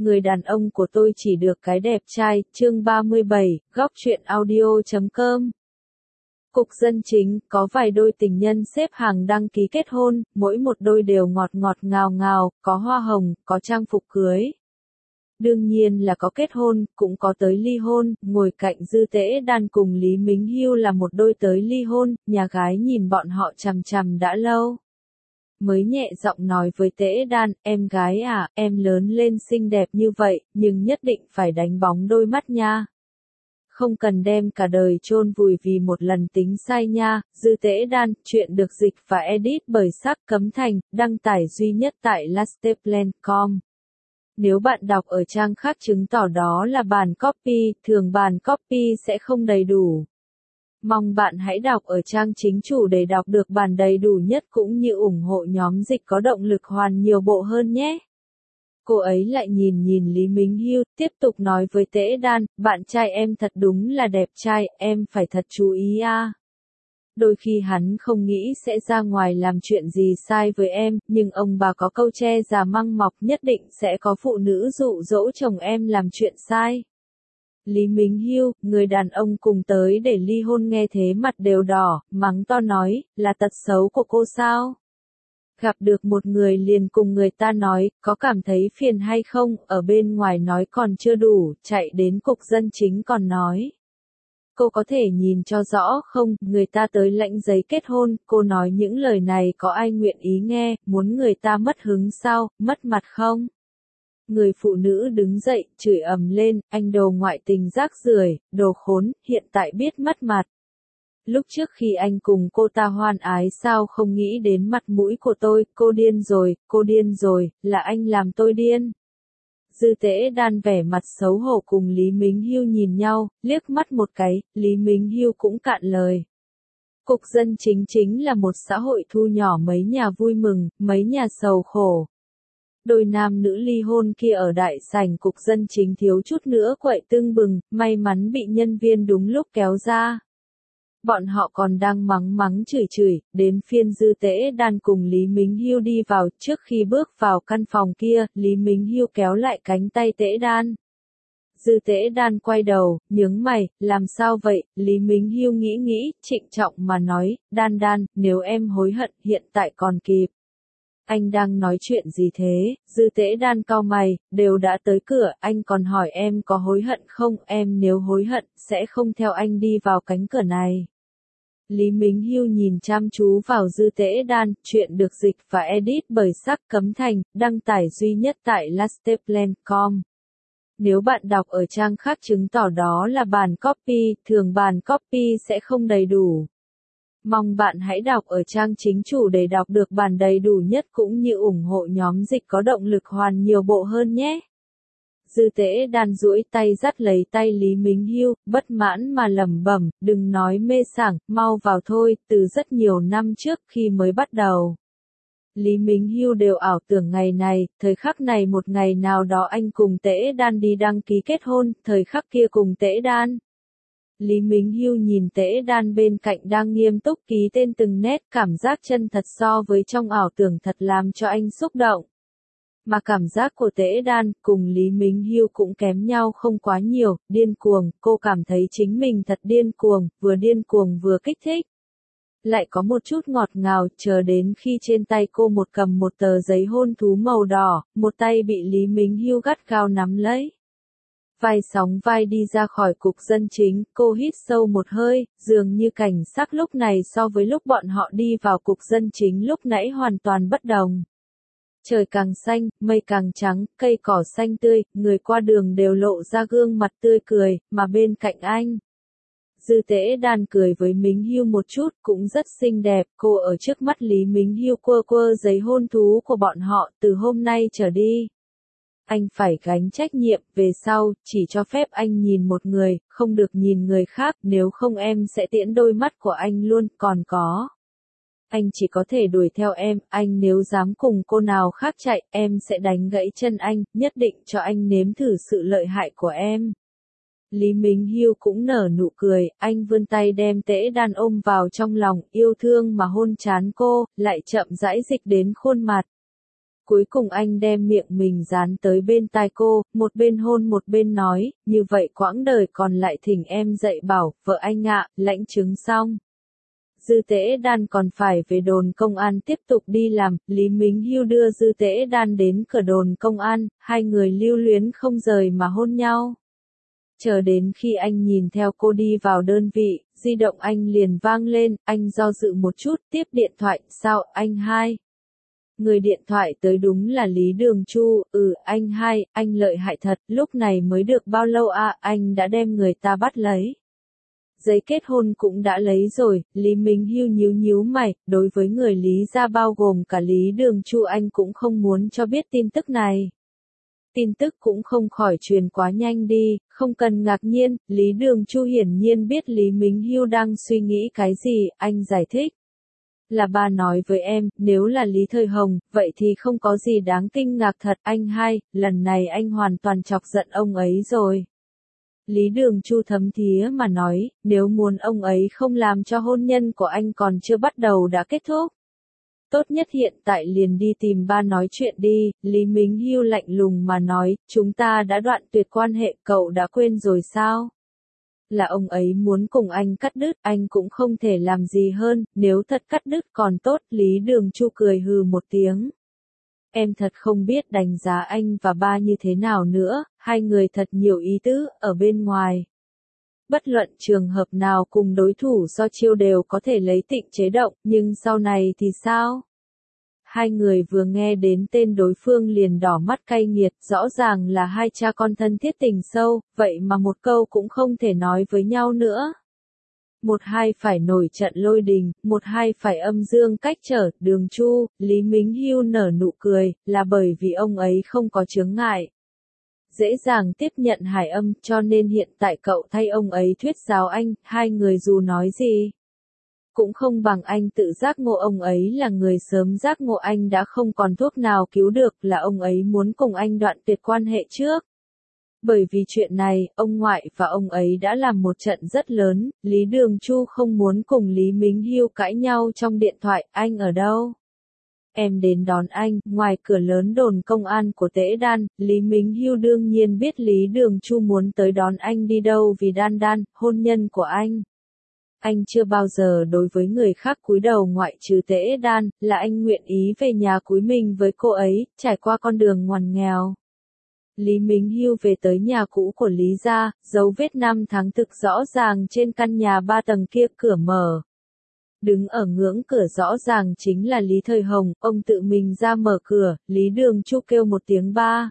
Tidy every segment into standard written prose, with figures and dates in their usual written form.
người đàn ông của tôi chỉ được cái đẹp trai, chương 37, góc truyện audio.com. Cục Dân Chính, có vài đôi tình nhân xếp hàng đăng ký kết hôn, mỗi một đôi đều ngọt ngọt ngào ngào, có hoa hồng, có trang phục cưới. Đương nhiên là có kết hôn, cũng có tới ly hôn, ngồi cạnh Dư Tễ Đan cùng Lý Mính Hiêu là một đôi tới ly hôn, nhà gái nhìn bọn họ chằm chằm đã lâu. Mới nhẹ giọng nói với Tễ Đan, em gái à, em lớn lên xinh đẹp như vậy, nhưng nhất định phải đánh bóng đôi mắt nha. Không cần đem cả đời chôn vùi vì một lần tính sai nha. Dư Tễ Đan, chuyện được dịch và edit bởi Sắc Cấm Thành, đăng tải duy nhất tại lasteplan.com. Nếu bạn đọc ở trang khác chứng tỏ đó là bản copy, thường bản copy sẽ không đầy đủ. Mong bạn hãy đọc ở trang chính chủ để đọc được bản đầy đủ nhất cũng như ủng hộ nhóm dịch có động lực hoàn nhiều bộ hơn nhé. Cô ấy lại nhìn Lý Mính Hiêu, tiếp tục nói với Tễ Đan, bạn trai em thật đúng là đẹp trai, em phải thật chú ý à. Đôi khi hắn không nghĩ sẽ ra ngoài làm chuyện gì sai với em, nhưng ông bà có câu tre già măng mọc nhất định sẽ có phụ nữ dụ dỗ chồng em làm chuyện sai. Lý Mính Hiêu, người đàn ông cùng tới để ly hôn nghe thế mặt đều đỏ, mắng to nói, là tật xấu của cô sao? Gặp được một người liền cùng người ta nói, có cảm thấy phiền hay không, ở bên ngoài nói còn chưa đủ, chạy đến Cục Dân Chính còn nói. Cô có thể nhìn cho rõ không, người ta tới lãnh giấy kết hôn, cô nói những lời này có ai nguyện ý nghe, muốn người ta mất hứng sao, mất mặt không? Người phụ nữ đứng dậy, chửi ầm lên, anh đồ ngoại tình rác rưởi, đồ khốn, hiện tại biết mất mặt. Lúc trước khi anh cùng cô ta hoan ái sao không nghĩ đến mặt mũi của tôi, cô điên rồi, là anh làm tôi điên. Dư Tễ Đan vẻ mặt xấu hổ cùng Lý Mính Hiêu nhìn nhau, liếc mắt một cái, Lý Mính Hiêu cũng cạn lời. Cục Dân Chính là một xã hội thu nhỏ mấy nhà vui mừng, mấy nhà sầu khổ. Đôi nam nữ ly hôn kia ở đại sảnh Cục Dân Chính thiếu chút nữa quậy tưng bừng, may mắn bị nhân viên đúng lúc kéo ra. Bọn họ còn đang mắng chửi, đến phiên Dư Tễ Đan cùng Lý Mính Hiêu đi vào, trước khi bước vào căn phòng kia, Lý Mính Hiêu kéo lại cánh tay Tễ Đan. Dư Tễ Đan quay đầu, nhướng mày, làm sao vậy, Lý Mính Hiêu nghĩ, trịnh trọng mà nói, Đan, nếu em hối hận, hiện tại còn kịp. Anh đang nói chuyện gì thế? Dư Tễ Đan cau mày, đều đã tới cửa, anh còn hỏi em có hối hận không, em nếu hối hận, sẽ không theo anh đi vào cánh cửa này. Lý Mính Hiêu nhìn chăm chú vào Dư Tễ Đan, chuyện được dịch và edit bởi Sắc Cấm Thành, đăng tải duy nhất tại lasteplan.com. Nếu bạn đọc ở trang khác chứng tỏ đó là bản copy, thường bản copy sẽ không đầy đủ. Mong bạn hãy đọc ở trang chính chủ để đọc được bản đầy đủ nhất cũng như ủng hộ nhóm dịch có động lực hoàn nhiều bộ hơn nhé. Dư Tễ Đan duỗi tay dắt lấy tay Lý Mính Hiêu, bất mãn mà lẩm bẩm, đừng nói mê sảng, mau vào thôi, từ rất nhiều năm trước khi mới bắt đầu. Lý Mính Hiêu đều ảo tưởng ngày này, thời khắc này một ngày nào đó anh cùng Tễ Đan đi đăng ký kết hôn, thời khắc kia cùng Tễ Đan. Lý Mính Hiêu nhìn Tễ Đan bên cạnh đang nghiêm túc ký tên từng nét, cảm giác chân thật so với trong ảo tưởng thật làm cho anh xúc động. Mà cảm giác của Tễ Đan cùng Lý Mính Hiêu cũng kém nhau không quá nhiều, điên cuồng, cô cảm thấy chính mình thật điên cuồng vừa kích thích. Lại có một chút ngọt ngào, chờ đến khi trên tay cô cầm một tờ giấy hôn thú màu đỏ, một tay bị Lý Mính Hiêu gắt gao nắm lấy. Vai sóng vai đi ra khỏi Cục Dân Chính, cô hít sâu một hơi, dường như cảnh sắc lúc này so với lúc bọn họ đi vào Cục Dân Chính lúc nãy hoàn toàn bất đồng. Trời càng xanh, mây càng trắng, cây cỏ xanh tươi, người qua đường đều lộ ra gương mặt tươi cười, mà bên cạnh anh. Dư Tễ Đan cười với Mính Hiêu một chút, cũng rất xinh đẹp, cô ở trước mắt Lý Mính Hiêu quơ giấy hôn thú của bọn họ, từ hôm nay trở đi. Anh phải gánh trách nhiệm, về sau, chỉ cho phép anh nhìn một người, không được nhìn người khác, nếu không em sẽ tiễn đôi mắt của anh luôn, còn có. Anh chỉ có thể đuổi theo em, anh nếu dám cùng cô nào khác chạy, em sẽ đánh gãy chân anh, nhất định cho anh nếm thử sự lợi hại của em. Lý Mính Hiêu cũng nở nụ cười, anh vươn tay đem Tễ Đan ôm vào trong lòng, yêu thương mà hôn trán cô, lại chậm rãi dịch đến khuôn mặt. Cuối cùng anh đem miệng mình dán tới bên tai cô, một bên hôn một bên nói, như vậy quãng đời còn lại thỉnh em dạy bảo, vợ anh ạ, lãnh chứng xong. Dư Tễ Đan còn phải về đồn công an tiếp tục đi làm, Lý Mính Hiêu đưa Dư Tễ Đan đến cửa đồn công an, hai người lưu luyến không rời mà hôn nhau. Chờ đến khi anh nhìn theo cô đi vào đơn vị, di động anh liền vang lên, anh do dự một chút, tiếp điện thoại, sao, anh hai? Người điện thoại tới đúng là Lý Đường Chu, anh hai, anh lợi hại thật, lúc này mới được bao lâu à, anh đã đem người ta bắt lấy. Giấy kết hôn cũng đã lấy rồi, Lý Mính Hiêu nhíu nhíu mày, đối với người Lý gia bao gồm cả Lý Đường Chu anh cũng không muốn cho biết tin tức này. Tin tức cũng không khỏi truyền quá nhanh đi, không cần ngạc nhiên, Lý Đường Chu hiển nhiên biết Lý Mính Hiêu đang suy nghĩ cái gì, anh giải thích. Là ba nói với em, nếu là Lý Thời Hồng, vậy thì không có gì đáng kinh ngạc thật, anh hai, lần này anh hoàn toàn chọc giận ông ấy rồi. Lý Đường Chu thấm thía mà nói, nếu muốn ông ấy không làm cho hôn nhân của anh còn chưa bắt đầu đã kết thúc. Tốt nhất hiện tại liền đi tìm ba nói chuyện đi, Lý Mính Hiêu lạnh lùng mà nói, chúng ta đã đoạn tuyệt quan hệ, cậu đã quên rồi sao? Là ông ấy muốn cùng anh cắt đứt, anh cũng không thể làm gì hơn, nếu thật cắt đứt còn tốt, Lý Đường Chu cười hừ một tiếng. Em thật không biết đánh giá anh và ba như thế nào nữa, hai người thật nhiều ý tứ, ở bên ngoài. Bất luận trường hợp nào cùng đối thủ so chiêu đều có thể lấy Tịnh chế động, nhưng sau này thì sao? Hai người vừa nghe đến tên đối phương liền đỏ mắt cay nghiệt, rõ ràng là hai cha con thân thiết tình sâu, vậy mà một câu cũng không thể nói với nhau nữa. Một hai phải nổi trận lôi đình, một hai phải âm dương cách trở, Đường Chu, Lý Mính Hiêu nở nụ cười, là bởi vì ông ấy không có chướng ngại. Dễ dàng tiếp nhận Hải Âm, cho nên hiện tại cậu thay ông ấy thuyết giáo anh, hai người dù nói gì. Cũng không bằng anh tự giác ngộ ông ấy là người sớm giác ngộ anh đã không còn thuốc nào cứu được, là ông ấy muốn cùng anh đoạn tuyệt quan hệ trước. Bởi vì chuyện này, ông ngoại và ông ấy đã làm một trận rất lớn, Lý Đường Chu không muốn cùng Lý Mính Hiêu cãi nhau trong điện thoại, anh ở đâu? Em đến đón anh, ngoài cửa lớn đồn công an của Tễ Đan, Lý Mính Hiêu đương nhiên biết Lý Đường Chu muốn tới đón anh đi đâu vì Đan Đan, hôn nhân của anh. Anh chưa bao giờ đối với người khác cúi đầu ngoại trừ Tễ Đan, là anh nguyện ý về nhà cúi mình với cô ấy, trải qua con đường ngoằn nghèo. Lý Mính Hiêu về tới nhà cũ của Lý gia, dấu vết năm tháng thực rõ ràng trên căn nhà 3 tầng kia, cửa mở. Đứng ở ngưỡng cửa rõ ràng chính là Lý Thời Hồng, ông tự mình ra mở cửa, Lý Đường Chu kêu một tiếng ba.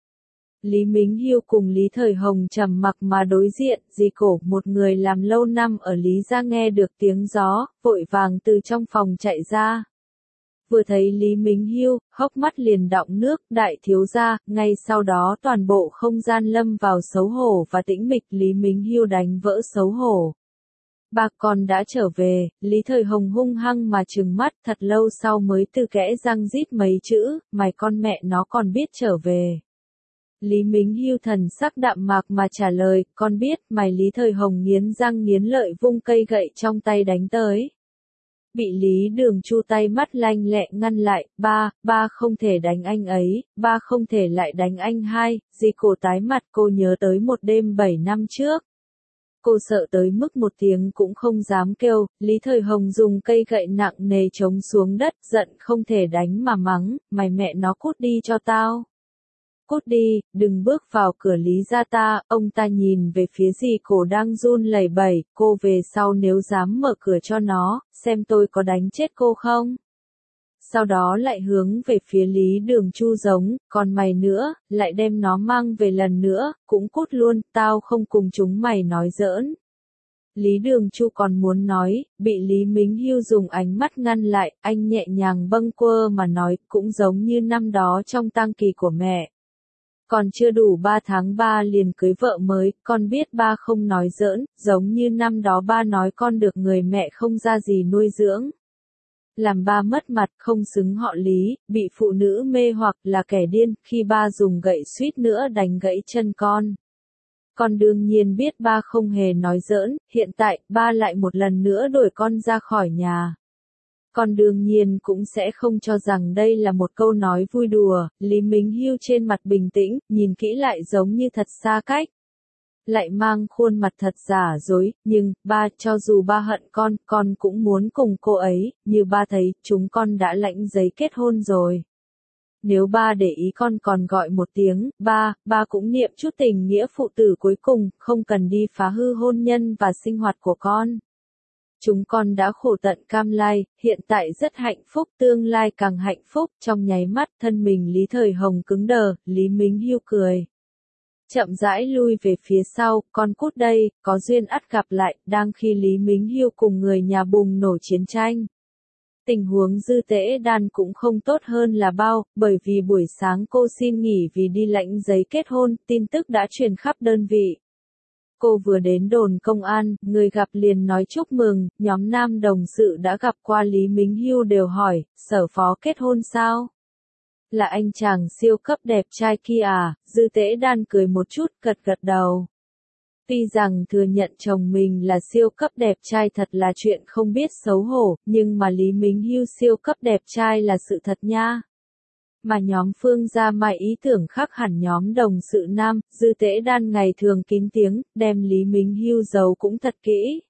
Lý Mính Hiêu cùng Lý Thời Hồng trầm mặc mà đối diện, dì cổ một người làm lâu năm ở Lý gia nghe được tiếng gió, vội vàng từ trong phòng chạy ra. Vừa thấy Lý Mính Hiêu, hốc mắt liền đọng nước, đại thiếu gia, ngay sau đó toàn bộ không gian lâm vào xấu hổ và tĩnh mịch, Lý Mính Hiêu đánh vỡ xấu hổ. Bà con đã trở về, Lý Thời Hồng hung hăng mà trừng mắt, thật lâu sau mới từ kẽ răng rít mấy chữ, mày con mẹ nó còn biết trở về. Lý Mính Hiêu thần sắc đạm mạc mà trả lời, con biết, mày. Lý Thời Hồng nghiến răng nghiến lợi vung cây gậy trong tay đánh tới. Bị Lý Đường Chu tay mắt lanh lẹ ngăn lại, ba không thể đánh anh ấy, ba không thể lại đánh anh hai, dì cổ tái mặt, cô nhớ tới một đêm 7 năm trước. Cô sợ tới mức một tiếng cũng không dám kêu, Lý Thời Hồng dùng cây gậy nặng nề chống xuống đất, giận không thể đánh mà mắng, mày mẹ nó cút đi cho tao. Cút đi, đừng bước vào cửa Lý gia ta, ông ta nhìn về phía dì cổ đang run lẩy bẩy, cô về sau nếu dám mở cửa cho nó, xem tôi có đánh chết cô không. Sau đó lại hướng về phía Lý Đường Chu giống, còn mày nữa, lại đem nó mang về lần nữa, cũng cút luôn, tao không cùng chúng mày nói giỡn. Lý Đường Chu còn muốn nói, bị Lý Mính Hiêu dùng ánh mắt ngăn lại, anh nhẹ nhàng bâng quơ mà nói, cũng giống như năm đó trong tang kỳ của mẹ. Còn chưa đủ 3 tháng ba liền cưới vợ mới, con biết ba không nói giỡn, giống như năm đó ba nói con được người mẹ không ra gì nuôi dưỡng. Làm ba mất mặt, không xứng họ Lý, bị phụ nữ mê hoặc là kẻ điên, khi ba dùng gậy suýt nữa đánh gãy chân con. Con đương nhiên biết ba không hề nói giỡn, hiện tại, ba lại một lần nữa đuổi con ra khỏi nhà. Con đương nhiên cũng sẽ không cho rằng đây là một câu nói vui đùa, Lý Mính Hiêu trên mặt bình tĩnh, nhìn kỹ lại giống như thật xa cách. Lại mang khuôn mặt thật giả dối, nhưng, ba, cho dù ba hận con cũng muốn cùng cô ấy, như ba thấy, chúng con đã lãnh giấy kết hôn rồi. Nếu ba để ý con còn gọi một tiếng, ba cũng niệm chút tình nghĩa phụ tử cuối cùng, không cần đi phá hư hôn nhân và sinh hoạt của con. Chúng con đã khổ tận cam lai, hiện tại rất hạnh phúc, tương lai càng hạnh phúc, trong nháy mắt thân mình Lý Thời Hồng cứng đờ, Lý Mính Hiêu cười. Chậm rãi lui về phía sau, con cút đây, có duyên ắt gặp lại, đang khi Lý Mính Hiêu cùng người nhà bùng nổ chiến tranh. Tình huống Dư Tễ Đan cũng không tốt hơn là bao, bởi vì buổi sáng cô xin nghỉ vì đi lãnh giấy kết hôn, tin tức đã truyền khắp đơn vị. Cô vừa đến đồn công an, người gặp liền nói chúc mừng, nhóm nam đồng sự đã gặp qua Lý Mính Hiêu đều hỏi, sở phó kết hôn sao? Là anh chàng siêu cấp đẹp trai kia à? Dư Tễ Đan cười một chút, gật gật đầu. Tuy rằng thừa nhận chồng mình là siêu cấp đẹp trai thật là chuyện không biết xấu hổ, nhưng mà Lý Mính Hiêu siêu cấp đẹp trai là sự thật nha. Mà nhóm Phương Gia Mai ý tưởng khác hẳn nhóm đồng sự nam, Dư Tễ Đan ngày thường kín tiếng, đem Lý Mính Hiêu giấu cũng thật kỹ.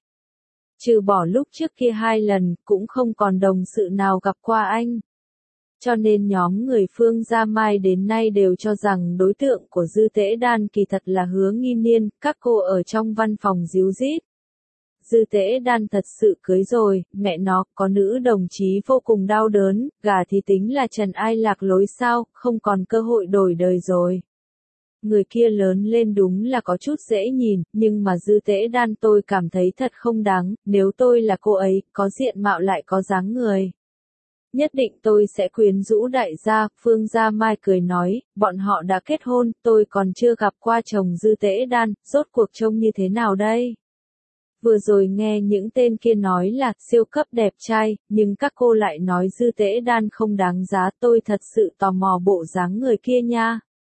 Trừ bỏ lúc trước kia 2 lần, cũng không còn đồng sự nào gặp qua anh. Cho nên nhóm người Phương Gia Mai đến nay đều cho rằng đối tượng của Dư Tễ Đan kỳ thật là Hứa Nghi Niên, các cô ở trong văn phòng díu dít. Dư Tễ Đan thật sự cưới rồi, mẹ nó, có nữ đồng chí vô cùng đau đớn, gả thì tính là trần ai lạc lối sao, không còn cơ hội đổi đời rồi. Người kia lớn lên đúng là có chút dễ nhìn, nhưng mà Dư Tễ Đan tôi cảm thấy thật không đáng, nếu tôi là cô ấy, có diện mạo lại có dáng người. Nhất định tôi sẽ quyến rũ đại gia, Phương Gia Mai cười nói, bọn họ đã kết hôn, tôi còn chưa gặp qua chồng Dư Tễ Đan, rốt cuộc trông như thế nào đây? Vừa rồi nghe những tên kia nói là siêu cấp đẹp trai, nhưng các cô lại nói Dư Tễ Đan không đáng giá, tôi thật sự tò mò bộ dáng người kia nha.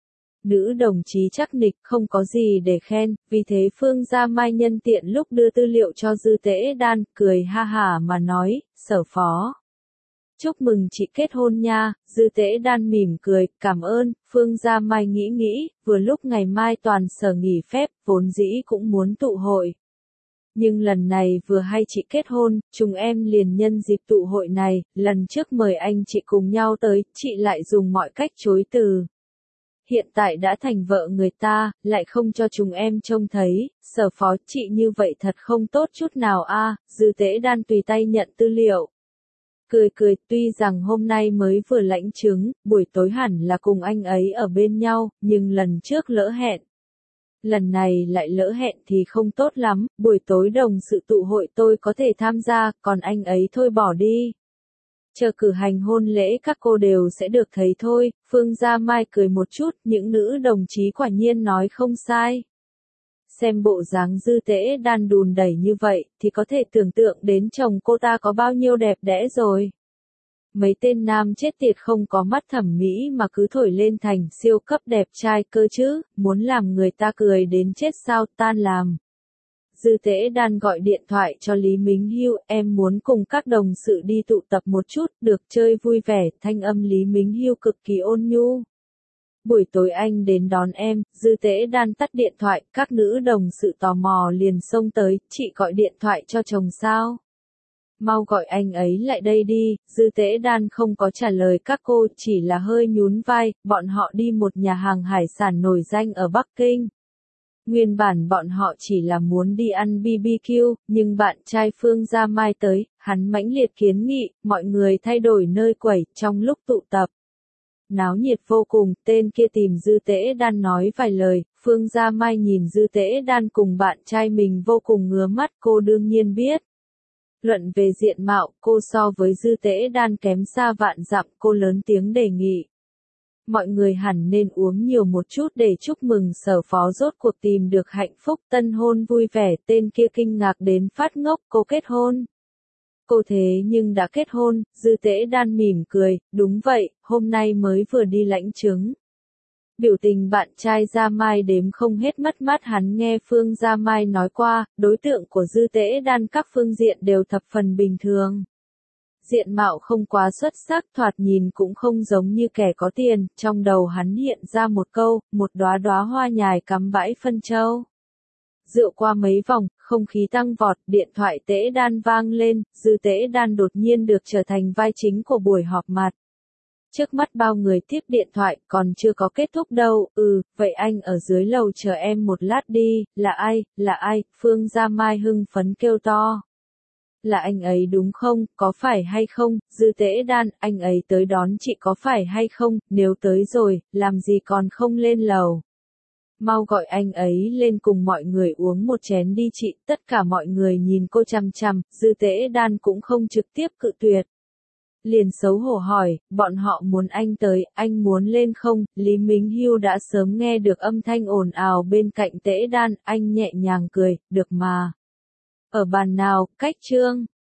Nữ đồng chí chắc nịch không có gì để khen, vì thế Phương Gia Mai nhân tiện lúc đưa tư liệu cho Dư Tễ Đan, cười ha hả mà nói, sở phó. Chúc mừng chị kết hôn nha, Dư Tễ Đan mỉm cười, cảm ơn, Phương Gia Mai nghĩ, vừa lúc ngày mai toàn sở nghỉ phép, vốn dĩ cũng muốn tụ hội. Nhưng lần này vừa hay chị kết hôn, chúng em liền nhân dịp tụ hội này, lần trước mời anh chị cùng nhau tới, chị lại dùng mọi cách chối từ. Hiện tại đã thành vợ người ta, lại không cho chúng em trông thấy, sở phó chị như vậy thật không tốt chút nào a. Dư Tễ Đan tùy tay nhận tư liệu. Cười, tuy rằng hôm nay mới vừa lãnh chứng, buổi tối hẳn là cùng anh ấy ở bên nhau, nhưng lần trước lỡ hẹn. Lần này lại lỡ hẹn thì không tốt lắm, buổi tối đồng sự tụ hội tôi có thể tham gia, còn anh ấy thôi bỏ đi. Chờ cử hành hôn lễ các cô đều sẽ được thấy thôi, Phương Gia Mai cười một chút, những nữ đồng chí quả nhiên nói không sai. Xem bộ dáng Dư Tễ Đan đùn đẩy như vậy, thì có thể tưởng tượng đến chồng cô ta có bao nhiêu đẹp đẽ rồi. Mấy tên nam chết tiệt không có mắt thẩm mỹ mà cứ thổi lên thành siêu cấp đẹp trai cơ chứ, muốn làm người ta cười đến chết sao, tan làm. Dư Tễ Đan gọi điện thoại cho Lý Mính Hiêu, em muốn cùng các đồng sự đi tụ tập một chút, được chơi vui vẻ, thanh âm Lý Mính Hiêu cực kỳ ôn nhu. Buổi tối anh đến đón em, Dư Tễ Đan tắt điện thoại, các nữ đồng sự tò mò liền xông tới, chị gọi điện thoại cho chồng sao? Mau gọi anh ấy lại đây đi, Dư Tễ Đan không có trả lời các cô, chỉ là hơi nhún vai, bọn họ đi một nhà hàng hải sản nổi danh ở Bắc Kinh. Nguyên bản bọn họ chỉ là muốn đi ăn BBQ, nhưng bạn trai Phương Gia Mai tới, hắn mãnh liệt kiến nghị, mọi người thay đổi nơi quẩy, trong lúc tụ tập. Náo nhiệt vô cùng, tên kia tìm Dư Tễ Đan nói vài lời, Phương Gia Mai nhìn Dư Tễ Đan cùng bạn trai mình vô cùng ngứa mắt, cô đương nhiên biết. Luận về diện mạo, cô so với Dư Tễ Đan kém xa vạn dặm, cô lớn tiếng đề nghị. Mọi người hẳn nên uống nhiều một chút để chúc mừng sở phó rốt cuộc tìm được hạnh phúc, tân hôn vui vẻ, tên kia kinh ngạc đến phát ngốc, cô kết hôn. Cô thế nhưng đã kết hôn, Dư Tễ Đan mỉm cười, đúng vậy, hôm nay mới vừa đi lãnh chứng. Biểu tình bạn trai Gia Mai đếm không hết mất mát, hắn nghe Phương Gia Mai nói qua, đối tượng của Dư Tễ Đan các phương diện đều thập phần bình thường. Diện mạo không quá xuất sắc, thoạt nhìn cũng không giống như kẻ có tiền, trong đầu hắn hiện ra một câu, một đóa đóa hoa nhài cắm bãi phân châu. Dựa qua mấy vòng, không khí tăng vọt, điện thoại Tễ Đan vang lên, Dư Tễ Đan đột nhiên được trở thành vai chính của buổi họp mặt. Trước mắt bao người tiếp điện thoại, còn chưa có kết thúc đâu, vậy anh ở dưới lầu chờ em một lát đi, là ai, Phương Gia Mai hưng phấn kêu to. Là anh ấy đúng không, có phải hay không, Dư Tễ Đan, anh ấy tới đón chị có phải hay không, nếu tới rồi, làm gì còn không lên lầu. Mau gọi anh ấy lên cùng mọi người uống một chén đi chị, tất cả mọi người nhìn cô chằm chằm, Dư Tễ Đan cũng không trực tiếp cự tuyệt. Liền xấu hổ hỏi, bọn họ muốn anh tới, anh muốn lên không, Lý Minh Hưu đã sớm nghe được âm thanh ồn ào bên cạnh Tễ Đan, anh nhẹ nhàng cười, được mà. Ở bàn nào, cách Trương.